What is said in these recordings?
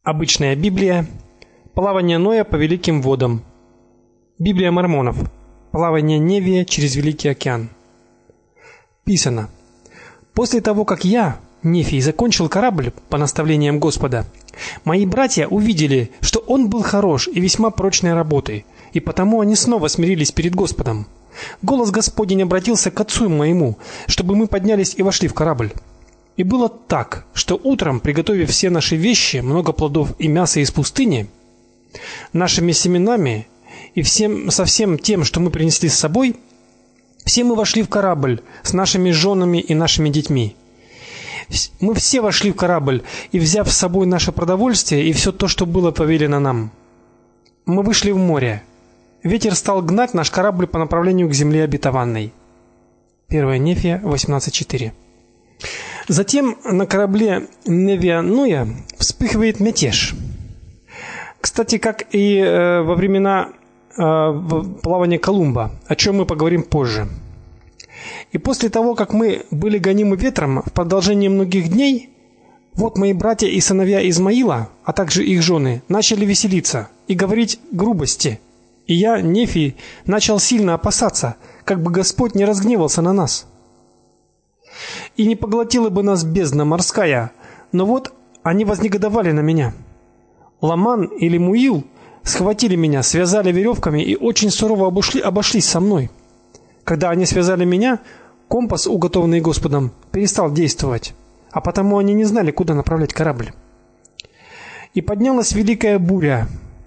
Обычная Библия. Плавание Ноя по великим водам. Библия мормонов. Плавание Невия через Великий океан. Писано: после того, как я, Нефий, закончил корабль по наставлениям Господа, мои братья увидели, что он был хорош и весьма прочной работы, и потому они снова смирились перед Господом. Голос Господень обратился к отцу моему, чтобы мы поднялись и вошли в корабль. И было так, что утром, приготовив все наши вещи, много плодов и мяса из пустыни, нашими семенами и со всем тем, что мы принесли с собой, все мы вошли в корабль с нашими женами и нашими детьми. Мы все вошли в корабль, и взяв с собой наше продовольствие и все то, что было повелено нам, мы вышли в море. Ветер стал гнать наш корабль по направлению к земле обетованной. 1 Нефия 18:4. Затем на корабле Невия Ноя вспыхивает мятеж. Кстати, как и во времена плавания Колумба, о чем мы поговорим позже. И после того, как мы были гонимы ветром в продолжении многих дней, вот мои братья и сыновья Измаила, а также их жены, начали веселиться и говорить грубости. И я, Нефий, начал сильно опасаться, как бы Господь не разгневался на нас и не поглотила бы нас бездна морская. Но вот они вознегодовали на меня. Ламан и Лемуил схватили меня, связали веревками и очень сурово обошлись со мной. Когда они связали меня, компас, уготованный Господом, перестал действовать, а потому они не знали, куда направлять корабль. И поднялась великая буря.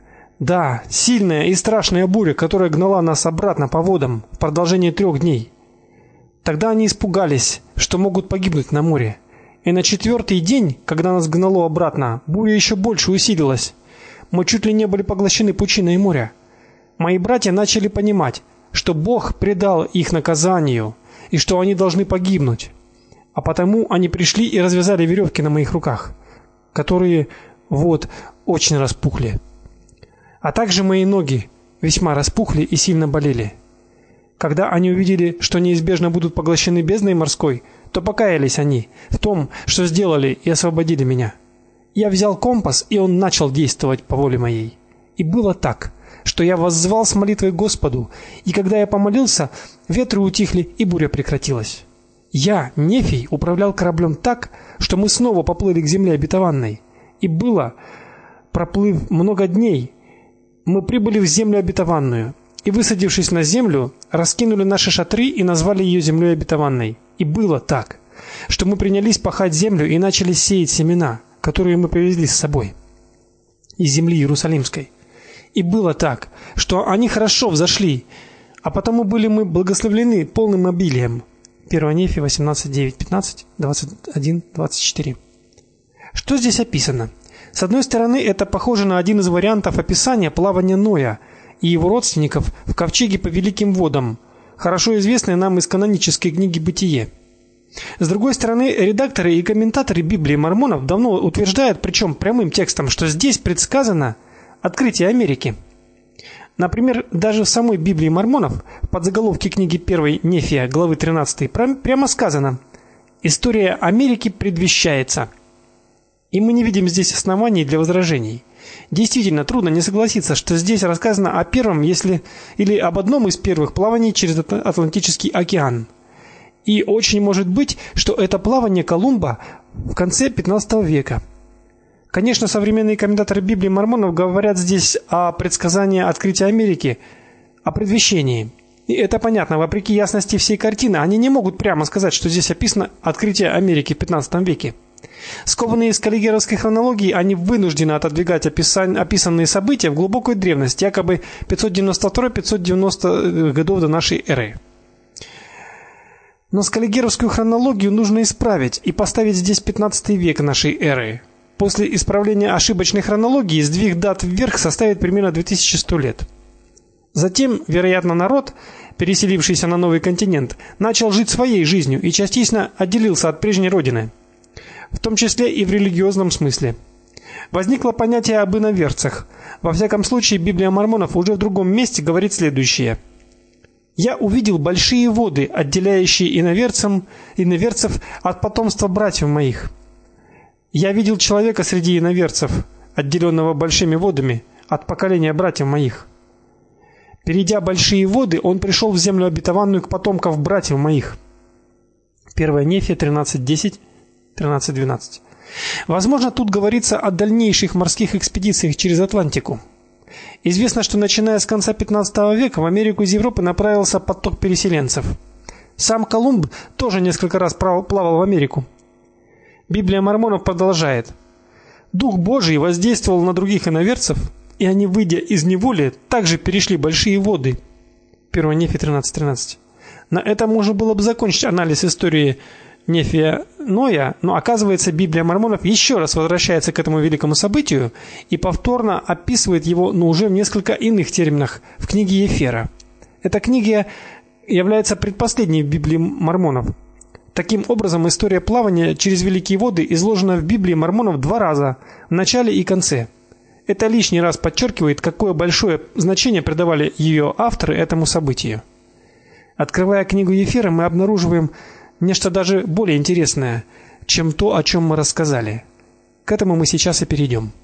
Да, сильная и страшная буря, которая гнала нас обратно по водам в продолжении 3 дней. Тогда они испугались, что могут погибнуть на море. И на 4-й день, когда нас гнало обратно, буря еще больше усилилась. Мы чуть ли не были поглощены пучиной моря. Мои братья начали понимать, что Бог предал их наказанию и что они должны погибнуть. А потому они пришли и развязали веревки на моих руках, которые вот очень распухли. А также мои ноги весьма распухли и сильно болели. Когда они увидели, что неизбежно будут поглощены бездной морской, то покаялись они в том, что сделали, и освободили меня. Я взял компас, и он начал действовать по воле моей. И было так, что я воззвал с молитвой к Господу, и когда я помолился, ветры утихли, и буря прекратилась. Я, Нефий, управлял кораблем так, что мы снова поплыли к земле обетованной. И было, проплыв много дней, мы прибыли в землю обетованную. И, высадившись на землю, раскинули наши шатры и назвали ее землей обетованной. И было так, что мы принялись пахать землю и начали сеять семена, которые мы привезли с собой из земли Иерусалимской. И было так, что они хорошо взошли, а потому были мы благословлены полным обилием. 1 Нефия 18:9, 15, 21, 24. Что здесь описано? С одной стороны, это похоже на один из вариантов описания плавания Ноя и его родственников в ковчеге по великим водам, хорошо известной нам из канонической книги Бытие. С другой стороны, редакторы и комментаторы Библии мормонов давно утверждают, причем прямым текстом, что здесь предсказано открытие Америки. Например, даже в самой Библии мормонов в подзаголовке книги 1 Нефия, главы 13, прямо сказано: «История Америки предвещается». И мы не видим здесь оснований для возражений. Действительно, трудно не согласиться, что здесь рассказано о первом, или об одном из первых плаваний через Атлантический океан. И очень может быть, что это плавание Колумба в конце 15 века. Конечно, современные комментаторы Библии мормонов говорят здесь о предсказании открытия Америки, о предвещении. И это понятно, вопреки ясности всей картины, они не могут прямо сказать, что здесь описано открытие Америки в 15 веке. Скованные скаллигеровской хронологией, они вынуждены отодвигать описанные события в глубокую древность, якобы 592-590 годов до нашей эры. Но скаллигеровскую хронологию нужно исправить и поставить здесь 15 век нашей эры. После исправления ошибочной хронологии сдвиг дат вверх составит примерно 2100 лет. Затем, вероятно, народ, переселившийся на новый континент, начал жить своей жизнью и частично отделился от прежней родины, в том числе и в религиозном смысле. Возникло понятие об иноверцах. Во всяком случае, Библия мормонов уже в другом месте говорит следующее: «Я увидел большие воды, отделяющие иноверцев от потомства братьев моих. Я видел человека среди иноверцев, отделенного большими водами от поколения братьев моих. Перейдя большие воды, он пришел в землю обетованную к потомкам братьев моих. 1 Нефия 13:10, 13:12. Возможно, тут говорится о дальнейших морских экспедициях через Атлантику. Известно, что начиная с конца 15 века в Америку из Европы направился поток переселенцев. Сам Колумб тоже несколько раз плавал в Америку. Библия мормонов продолжает: Дух Божий воздействовал на других иноверцев, и они, выйдя из неволи, также перешли большие воды. 1 Нефия 13:13. На этом можно было бы закончить анализ истории Нефия Ноя, но оказывается, Библия мормонов еще раз возвращается к этому великому событию и повторно описывает его, но уже в несколько иных терминах в книге Ефера. Эта книга является предпоследней в Библии мормонов. Таким образом, история плавания через великие воды изложена в Библии мормонов два раза, в начале и конце. Это лишний раз подчеркивает, какое большое значение придавали ее авторы этому событию. Открывая книгу Ефера, мы обнаруживаем нечто даже более интересное, чем то, о чем мы рассказали. К этому мы сейчас и перейдем.